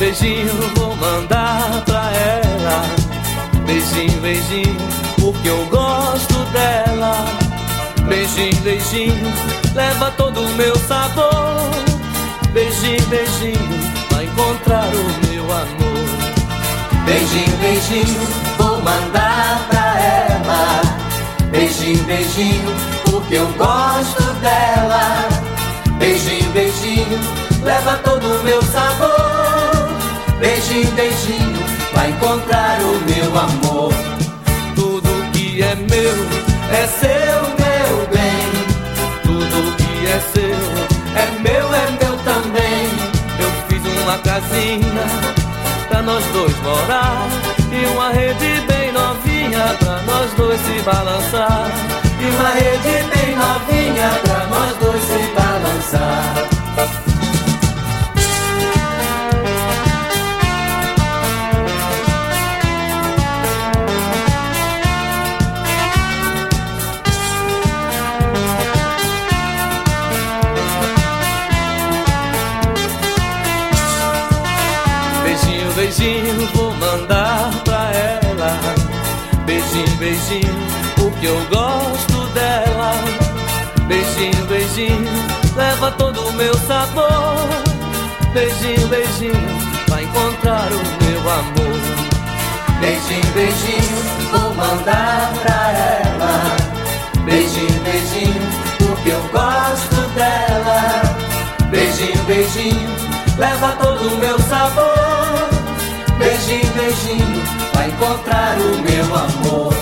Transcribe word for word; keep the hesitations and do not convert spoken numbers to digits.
beijinho vou mandar pra ela. Beijinho, beijinho, porque eu gosto dela. Beijinho, beijinho, leva todo o meu sabor. Beijinho, beijinho, vai encontrar o meu amor. Beijinho, beijinho, vou mandar pra ela. Beijinho, beijinho, porque eu gosto dela. Beijinho, beijinho, leva todo o meu sabor. Beijinho, beijinho, vai encontrar o meu amor. Tudo que é meu é seu, meu bem. Tudo que é seu é meu, é meu também. Eu fiz uma casinha pra nós dois morar e uma rede bem novinha pra nós dois se balançar. E uma rede bem novinha pra nós dois se balançar. Beijinho, beijinho, vou mandar pra ela. Beijinho, beijinho, porque eu gosto dela. Beijinho, beijinho, leva todo o meu sabor. Beijinho, beijinho, vai encontrar o meu amor. Beijinho, beijinho, vou mandar pra ela. Beijinho, beijinho, porque eu gosto dela. Beijinho, beijinho, leva todo o meu sabor. Beijinho, beijinho, vai encontrar o meu amor.